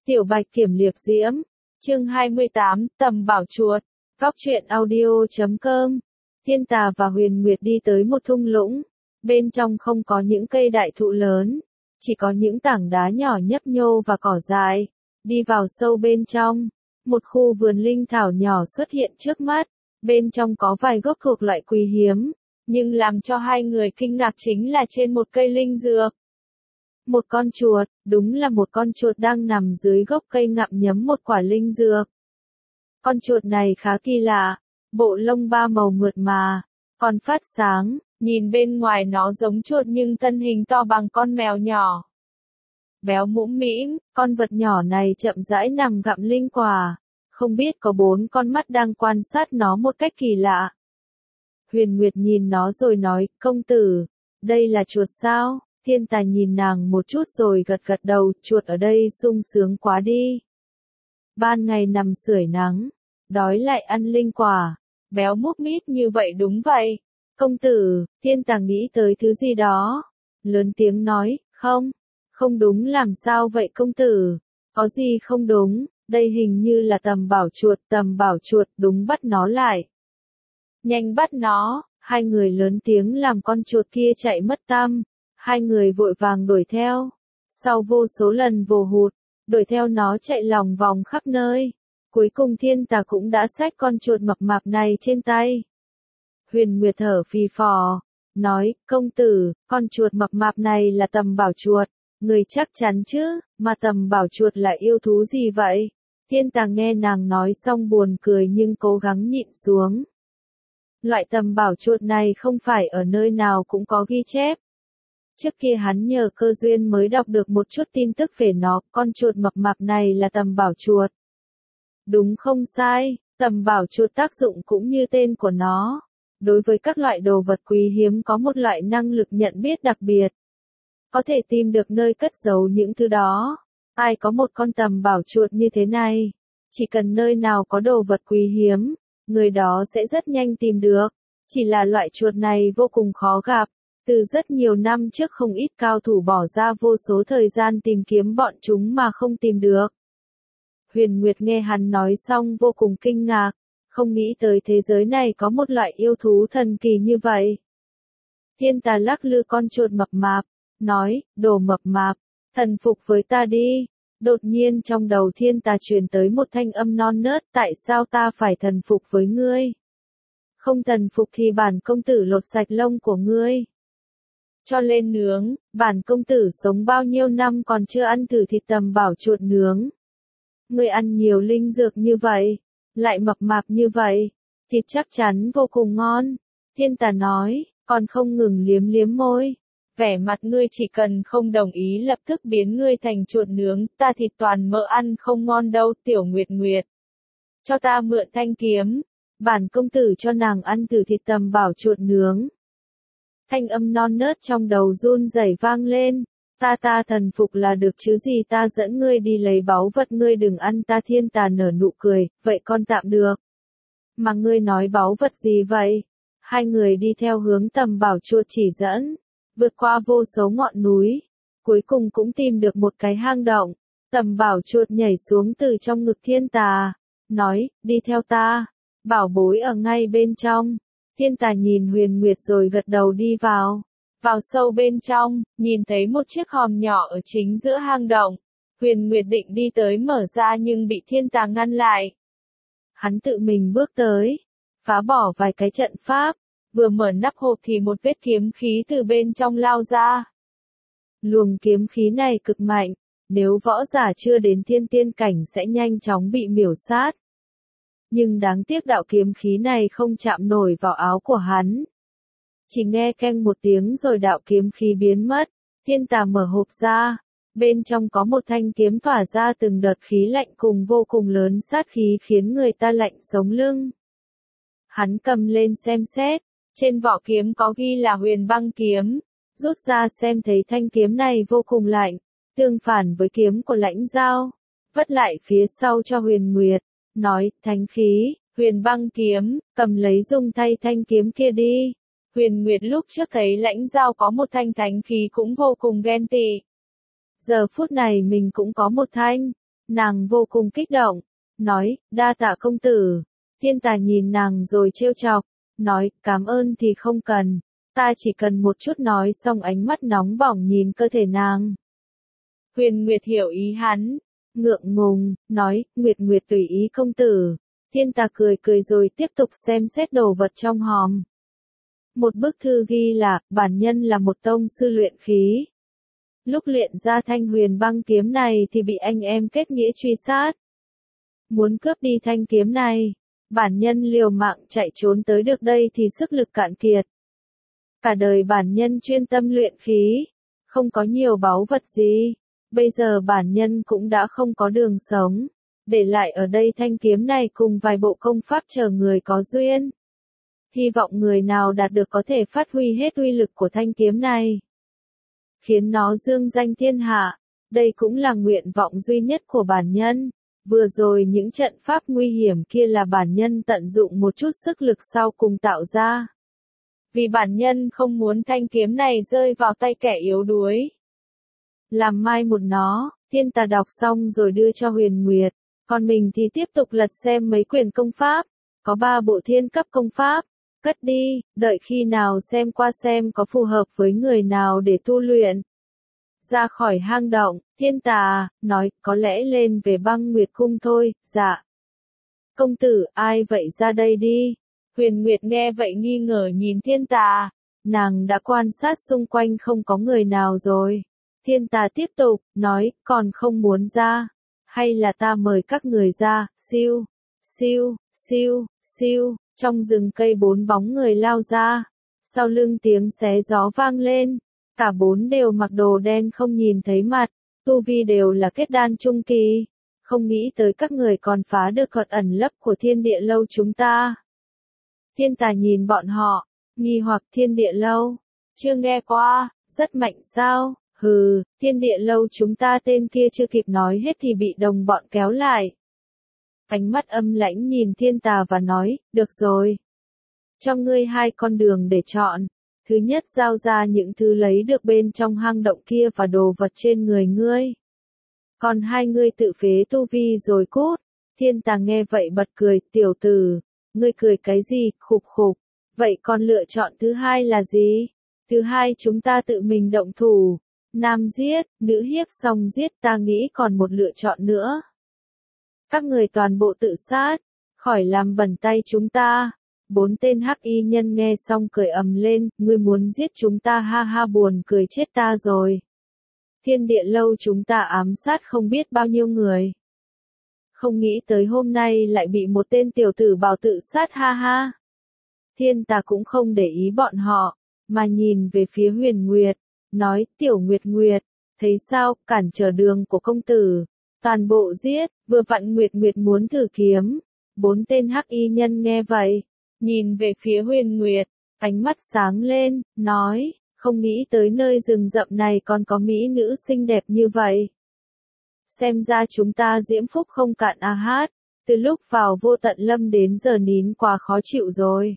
Tiểu Bạch Kiểm Liệp Diễm, chương 28, Tầm Bảo Chuột, Góc truyện audio.com. Thiên Tà và Huyền Nguyệt đi tới một thung lũng, bên trong không có những cây đại thụ lớn, chỉ có những tảng đá nhỏ nhấp nhô và cỏ dại. Đi vào sâu bên trong, một khu vườn linh thảo nhỏ xuất hiện trước mắt, bên trong có vài gốc thuộc loại quý hiếm, nhưng làm cho hai người kinh ngạc chính là trên một cây linh dược. Một con chuột, đúng là một con chuột đang nằm dưới gốc cây ngậm nhấm một quả linh dược. Con chuột này khá kỳ lạ, bộ lông ba màu mượt mà, còn phát sáng, nhìn bên ngoài nó giống chuột nhưng thân hình to bằng con mèo nhỏ. Béo mũm mĩm, con vật nhỏ này chậm rãi nằm gặm linh quả, không biết có 4 con mắt đang quan sát nó một cách kỳ lạ. Huyền Nguyệt nhìn nó rồi nói, công tử, đây là chuột sao? Thiên Tài nhìn nàng một chút rồi gật gật đầu, chuột ở đây sung sướng quá đi. Ban ngày nằm sưởi nắng, đói lại ăn linh quả, béo múp mít như vậy đúng vậy. Công tử, Thiên Tài nghĩ tới thứ gì đó, lớn tiếng nói, không đúng làm sao vậy công tử, có gì không đúng, đây hình như là Tầm Bảo Chuột, đúng bắt nó lại. Nhanh bắt nó, hai người lớn tiếng làm con chuột kia chạy mất tăm. Hai người vội vàng đuổi theo, sau vô số lần vồ hụt, đuổi theo nó chạy lòng vòng khắp nơi. Cuối cùng Thiên Tà cũng đã xách con chuột mập mạp này trên tay. Huyền Nguyệt thở phì phò, nói, công tử, con chuột mập mạp này là Tầm Bảo Chuột, người chắc chắn chứ, mà Tầm Bảo Chuột là yêu thú gì vậy? Thiên Tà nghe nàng nói xong buồn cười nhưng cố gắng nhịn xuống. Loại Tầm Bảo Chuột này không phải ở nơi nào cũng có ghi chép. Trước kia hắn nhờ cơ duyên mới đọc được một chút tin tức về nó, con chuột mập mạp này là Tầm Bảo Chuột. Đúng không sai, Tầm Bảo Chuột tác dụng cũng như tên của nó. Đối với các loại đồ vật quý hiếm có một loại năng lực nhận biết đặc biệt. Có thể tìm được nơi cất giấu những thứ đó. Ai có một con Tầm Bảo Chuột như thế này, chỉ cần nơi nào có đồ vật quý hiếm, người đó sẽ rất nhanh tìm được. Chỉ là loại chuột này vô cùng khó gặp. Từ rất nhiều năm trước không ít cao thủ bỏ ra vô số thời gian tìm kiếm bọn chúng mà không tìm được. Huyền Nguyệt nghe hắn nói xong vô cùng kinh ngạc, không nghĩ tới thế giới này có một loại yêu thú thần kỳ như vậy. Thiên Tà lắc lư con chuột mập mạp, nói, đồ mập mạp, thần phục với ta đi. Đột nhiên trong đầu Thiên Tà truyền tới một thanh âm non nớt, tại sao ta phải thần phục với ngươi? Không thần phục thì bản công tử lột sạch lông của ngươi. Cho lên nướng, bản công tử sống bao nhiêu năm còn chưa ăn thử thịt Tầm Bảo Chuột nướng. Ngươi ăn nhiều linh dược như vậy, lại mập mạp như vậy, thịt chắc chắn vô cùng ngon. Thiên Tà nói, còn không ngừng liếm liếm môi. Vẻ mặt ngươi chỉ cần không đồng ý lập tức biến ngươi thành chuột nướng, ta thịt toàn mỡ ăn không ngon đâu, Tiểu Nguyệt Nguyệt. Cho ta mượn thanh kiếm, bản công tử cho nàng ăn thử thịt Tầm Bảo Chuột nướng. Thanh âm non nớt trong đầu run rẩy vang lên, ta thần phục là được chứ gì, ta dẫn ngươi đi lấy báu vật, ngươi đừng ăn ta. Thiên Tà nở nụ cười, vậy con tạm được. Mà ngươi nói báu vật gì vậy? Hai người đi theo hướng Tầm Bảo Chuột chỉ dẫn, vượt qua vô số ngọn núi, cuối cùng cũng tìm được một cái hang động. Tầm Bảo Chuột nhảy xuống từ trong ngực Thiên Tà, nói, đi theo ta, bảo bối ở ngay bên trong. Thiên Tà nhìn Huyền Nguyệt rồi gật đầu đi vào. Vào sâu bên trong, nhìn thấy một chiếc hòm nhỏ ở chính giữa hang động. Huyền Nguyệt định đi tới mở ra nhưng bị Thiên Tà ngăn lại. Hắn tự mình bước tới, phá bỏ vài cái trận pháp, vừa mở nắp hộp thì một vết kiếm khí từ bên trong lao ra. Luồng kiếm khí này cực mạnh, nếu võ giả chưa đến thiên tiên cảnh sẽ nhanh chóng bị miểu sát. Nhưng đáng tiếc đạo kiếm khí này không chạm nổi vào áo của hắn. Chỉ nghe keng một tiếng rồi đạo kiếm khí biến mất. Thiên Tà mở hộp ra, bên trong có một thanh kiếm tỏa ra từng đợt khí lạnh cùng vô cùng lớn sát khí khiến người ta lạnh sống lưng. Hắn cầm lên xem xét, trên vỏ kiếm có ghi là Huyền Băng kiếm, rút ra xem thấy thanh kiếm này vô cùng lạnh, tương phản với kiếm của Lãnh Giao, vất lại phía sau cho Huyền Nguyệt. Nói, thánh khí, Huyền Băng kiếm, cầm lấy dùng thay thanh kiếm kia đi. Huyền Nguyệt lúc trước thấy Lãnh Giao có một thanh thánh khí cũng vô cùng ghen tị. Giờ phút này mình cũng có một thanh, Nàng vô cùng kích động, nói, đa tạ công tử. Thiên Tà nhìn nàng rồi trêu chọc, nói, cảm ơn thì không cần, ta chỉ cần một chút. Nói xong ánh mắt nóng bỏng nhìn cơ thể nàng. Huyền Nguyệt hiểu ý hắn, ngượng ngùng, nói, Nguyệt Nguyệt tùy ý công tử. Thiên Tà cười cười rồi tiếp tục xem xét đồ vật trong hòm. Một bức thư ghi là, bản nhân là một tông sư luyện khí. Lúc luyện ra thanh huyền băng kiếm này thì bị anh em kết nghĩa truy sát. Muốn cướp đi thanh kiếm này, bản nhân liều mạng chạy trốn tới được đây thì sức lực cạn kiệt. Cả đời bản nhân chuyên tâm luyện khí, không có nhiều báu vật gì. Bây giờ bản nhân cũng đã không có đường sống, để lại ở đây thanh kiếm này cùng vài bộ công pháp chờ người có duyên. Hy vọng người nào đạt được có thể phát huy hết uy lực của thanh kiếm này, khiến nó dương danh thiên hạ. Đây cũng là nguyện vọng duy nhất của bản nhân. Vừa rồi những trận pháp nguy hiểm kia là bản nhân tận dụng một chút sức lực sau cùng tạo ra. Vì bản nhân không muốn thanh kiếm này rơi vào tay kẻ yếu đuối. Làm mai một nó, Thiên Tà đọc xong rồi đưa cho Huyền Nguyệt, còn mình thì tiếp tục lật xem mấy quyển công pháp, có 3 bộ thiên cấp công pháp, cất đi, đợi khi nào xem qua xem có phù hợp với người nào để tu luyện. Ra khỏi hang động, Thiên Tà nói, có lẽ lên về Băng Nguyệt cung thôi. Dạ. Công tử, ai vậy, ra đây đi. Huyền Nguyệt nghe vậy nghi ngờ nhìn Thiên Tà, nàng đã quan sát xung quanh không có người nào rồi. Thiên Tà tiếp tục, nói, còn không muốn ra, hay là ta mời các người ra. Siêu, siêu, siêu, siêu, trong rừng cây 4 bóng người lao ra, sau lưng tiếng xé gió vang lên, cả 4 đều mặc đồ đen không nhìn thấy mặt, tu vi đều là kết đan trung kỳ, không nghĩ tới các người còn phá được thuật ẩn lấp của Thiên Địa Lâu chúng ta. Thiên Tà nhìn bọn họ, nghi hoặc, Thiên Địa Lâu, chưa nghe qua, rất mạnh sao? Hừ, Thiên Địa Lâu chúng ta, tên kia chưa kịp nói hết thì bị đồng bọn kéo lại. Ánh mắt âm lãnh nhìn Thiên Tà và nói, được rồi. Cho ngươi 2 con đường để chọn. Thứ nhất, giao ra những thứ lấy được bên trong hang động kia và đồ vật trên người ngươi. Còn 2 ngươi tự phế tu vi rồi cút. Thiên Tà nghe vậy bật cười, tiểu tử, ngươi cười cái gì, khục khục. Vậy còn lựa chọn thứ 2 là gì? Thứ 2 chúng ta tự mình động thủ. Nam giết, nữ hiếp xong giết, ta nghĩ còn một lựa chọn nữa. Các người toàn bộ tự sát, khỏi làm bẩn tay chúng ta. 4 tên hắc y nhân nghe xong cười ầm lên, ngươi muốn giết chúng ta, ha ha, buồn cười chết ta rồi. Thiên Địa Lâu chúng ta ám sát không biết bao nhiêu người. Không nghĩ tới hôm nay lại bị một tên tiểu tử bảo tự sát, ha ha. Thiên Tà cũng không để ý bọn họ, mà nhìn về phía Huyền Nguyệt, nói, tiểu Nguyệt Nguyệt, thấy sao, cản trở đường của công tử, toàn bộ giết. Vừa vặn Nguyệt Nguyệt muốn thử kiếm. 4 tên hắc y nhân nghe vậy, nhìn về phía Huyền Nguyệt, ánh mắt sáng lên, nói, không nghĩ tới nơi rừng rậm này còn có mỹ nữ xinh đẹp như vậy. Xem ra chúng ta diễm phúc không cạn a hát, từ lúc vào Vô Tận Lâm đến giờ nín quá khó chịu rồi.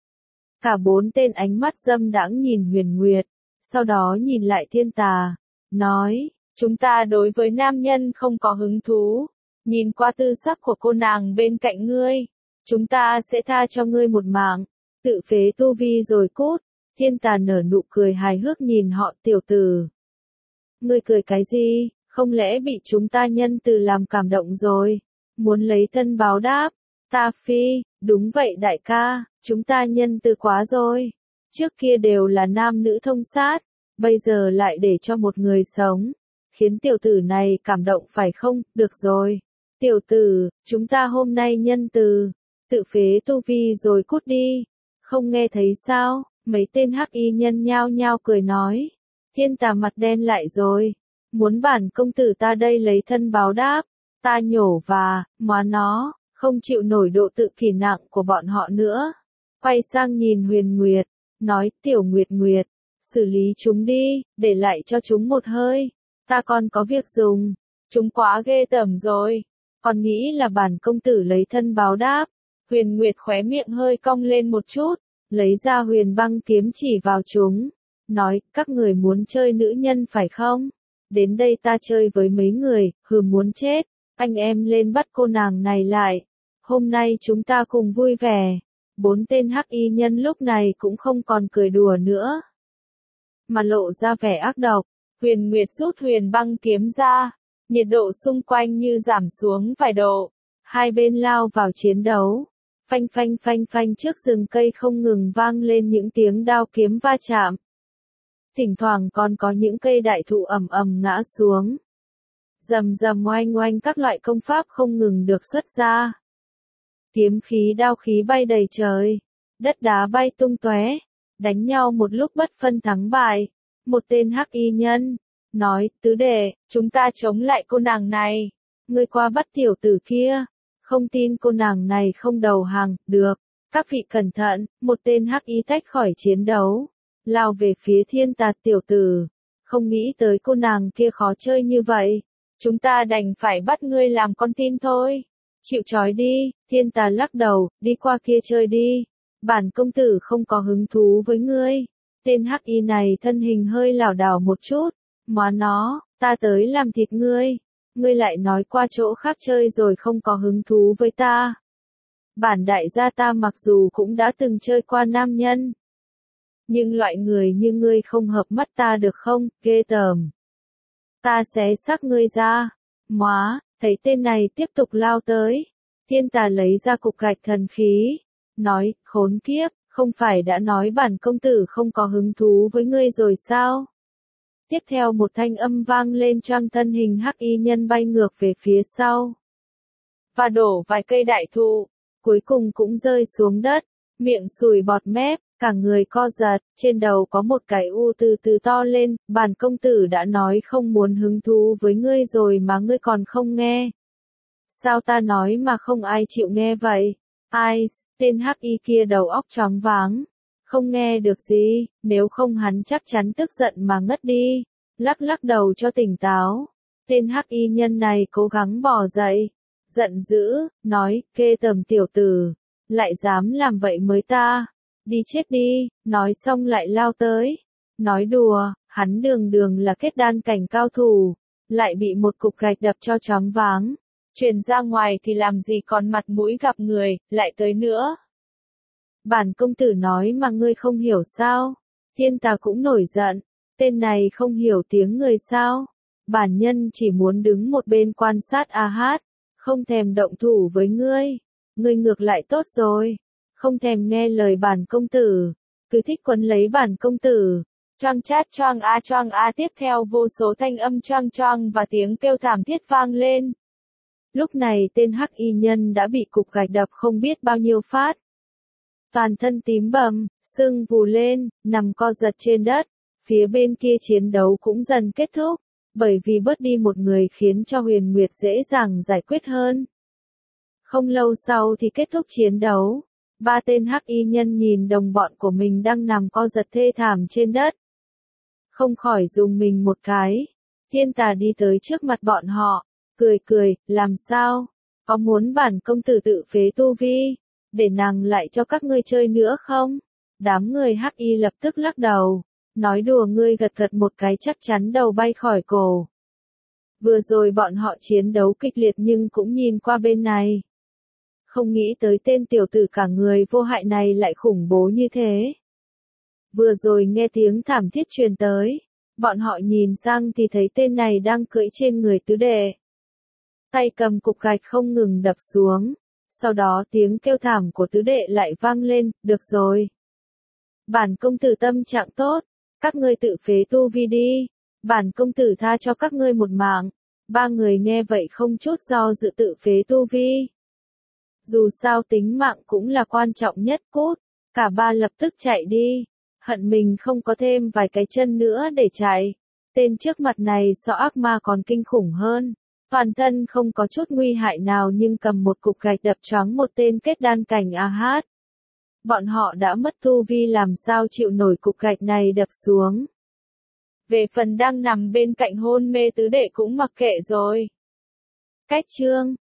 Cả 4 tên ánh mắt dâm đãng nhìn Huyền Nguyệt, sau đó nhìn lại Thiên Tà, nói, chúng ta đối với nam nhân không có hứng thú, nhìn qua tư sắc của cô nàng bên cạnh ngươi, chúng ta sẽ tha cho ngươi một mạng, tự phế tu vi rồi cút. Thiên Tà nở nụ cười hài hước nhìn họ, tiểu tử. Ngươi cười cái gì, không lẽ bị chúng ta nhân từ làm cảm động rồi, muốn lấy thân báo đáp? Ta phi, đúng vậy đại ca, chúng ta nhân từ quá rồi. Trước kia đều là nam nữ thông sát, bây giờ lại để cho một người sống, khiến tiểu tử này cảm động phải không? Được rồi, tiểu tử, chúng ta hôm nay nhân từ, tự phế tu vi rồi cút đi. Không nghe thấy sao? Mấy tên hắc y nhân nhao nhao cười nói. Thiên Tà mặt đen lại rồi, muốn bản công tử ta đây lấy thân báo đáp, ta nhổ và, má nó, không chịu nổi độ tự kỷ nặng của bọn họ nữa. Quay sang nhìn Huyền Nguyệt, nói, tiểu Nguyệt Nguyệt, xử lý chúng đi, để lại cho chúng một hơi, ta còn có việc dùng, chúng quá ghê tởm rồi, còn nghĩ là bản công tử lấy thân báo đáp. Huyền Nguyệt khóe miệng hơi cong lên một chút, lấy ra huyền băng kiếm chỉ vào chúng, nói, các người muốn chơi nữ nhân phải không? Đến đây ta chơi với mấy người, hừ muốn chết. anh em lên bắt cô nàng này lại. Hôm nay chúng ta cùng vui vẻ. 4 tên hắc y nhân lúc này cũng không còn cười đùa nữa, mà lộ ra vẻ ác độc. Huyền Nguyệt rút huyền băng kiếm ra, nhiệt độ xung quanh như giảm xuống vài độ. Hai bên lao vào chiến đấu. Phanh phanh phanh phanh, trước rừng cây không ngừng vang lên những tiếng đao kiếm va chạm. Thỉnh thoảng còn có những cây đại thụ ầm ầm ngã xuống. Rầm rầm oanh oanh, các loại công pháp không ngừng được xuất ra. Kiếm khí đao khí bay đầy trời, đất đá bay tung tóe, đánh nhau một lúc bất phân thắng bại. Một tên hắc y nhân nói, tứ đệ, chúng ta chống lại cô nàng này. Ngươi qua bắt tiểu tử kia. Không tin cô nàng này không đầu hàng, được. Các vị cẩn thận, một tên hắc y tách khỏi chiến đấu, lao về phía Thiên Tà tiểu tử. Không nghĩ tới cô nàng kia khó chơi như vậy. Chúng ta đành phải bắt ngươi làm con tin thôi. Chịu trói đi. Thiên Tà lắc đầu, đi qua kia chơi đi. Bản công tử không có hứng thú với ngươi. Tên hắc y này thân hình hơi lảo đảo một chút. Má nó, ta tới làm thịt ngươi. Ngươi lại nói qua chỗ khác chơi rồi không có hứng thú với ta. Bản đại gia ta mặc dù cũng đã từng chơi qua nam nhân, nhưng loại người như ngươi không hợp mắt ta được không, ghê tởm. Ta xé xác ngươi ra. Móa, thấy tên này tiếp tục lao tới. Thiên Tà lấy ra cục gạch thần khí. Nói, khốn kiếp, không phải đã nói bản công tử không có hứng thú với ngươi rồi sao? Tiếp theo một thanh âm vang lên, choang thân hình hắc y nhân bay ngược về phía sau. Và đổ vài cây đại thụ, cuối cùng cũng rơi xuống đất, miệng sùi bọt mép, cả người co giật, trên đầu có một cái u từ từ to lên. Bản công tử đã nói không muốn hứng thú với ngươi rồi mà ngươi còn không nghe. Sao ta nói mà không ai chịu nghe vậy? Ai, tên hắc y kia đầu óc choáng váng. Không nghe được gì, nếu không hắn chắc chắn tức giận mà ngất đi. Lắc lắc đầu cho tỉnh táo. Tên hắc y nhân này cố gắng bò dậy. Giận dữ, nói, ghê tởm tiểu tử. Lại dám làm vậy mới ta. Đi chết đi, nói xong lại lao tới. Nói đùa, hắn đường đường là kết đan cảnh cao thủ. Lại bị một cục gạch đập cho choáng váng. Truyền ra ngoài thì làm gì còn mặt mũi gặp người, lại tới nữa. Bản công tử nói mà ngươi không hiểu sao? Thiên Tà cũng nổi giận. Tên này không hiểu tiếng người sao? Bản nhân chỉ muốn đứng một bên quan sát a hát, không thèm động thủ với ngươi. Ngươi ngược lại tốt rồi, không thèm nghe lời bản công tử, cứ thích quấn lấy bản công tử. Choang chát choang a, tiếp theo vô số thanh âm choang choang và tiếng kêu thảm thiết vang lên. Lúc này tên hắc y nhân đã bị cục gạch đập không biết bao nhiêu phát. Toàn thân tím bầm, sưng vù lên, nằm co giật trên đất. Phía bên kia chiến đấu cũng dần kết thúc, bởi vì bớt đi một người khiến cho Huyền Nguyệt dễ dàng giải quyết hơn. Không lâu sau thì kết thúc chiến đấu. 3 tên hắc y nhân nhìn đồng bọn của mình đang nằm co giật thê thảm trên đất, không khỏi rùng mình một cái. Thiên Tà đi tới trước mặt bọn họ, cười cười, làm sao? Có muốn bản công tử tự phế tu vi, để nàng lại cho các ngươi chơi nữa không? Đám người hắc y lập tức lắc đầu. Nói đùa, ngươi gật gật một cái chắc chắn đầu bay khỏi cổ. Vừa rồi bọn họ chiến đấu kịch liệt nhưng cũng nhìn qua bên này. Không nghĩ tới tên tiểu tử cả người vô hại này lại khủng bố như thế. Vừa rồi nghe tiếng thảm thiết truyền tới. Bọn họ nhìn sang thì thấy tên này đang cưỡi trên người tứ đệ. Tay cầm cục gạch không ngừng đập xuống. Sau đó tiếng kêu thảm của tứ đệ lại vang lên, được rồi. Bản công tử tâm trạng tốt. Các ngươi tự phế tu vi đi. Bản công tử tha cho các ngươi một mạng. 3 người nghe vậy không chút do dự tự phế tu vi. Dù sao tính mạng cũng là quan trọng nhất cút. Cả 3 lập tức chạy đi. Hận mình không có thêm vài cái chân nữa để chạy. Tên trước mặt này so ác ma còn kinh khủng hơn. Toàn thân không có chút nguy hại nào nhưng cầm một cục gạch đập choáng một tên kết đan cảnh a hát. Bọn họ đã mất tu vi làm sao chịu nổi cục gạch này đập xuống. Về phần đang nằm bên cạnh hôn mê tứ đệ cũng mặc kệ rồi. Cách chương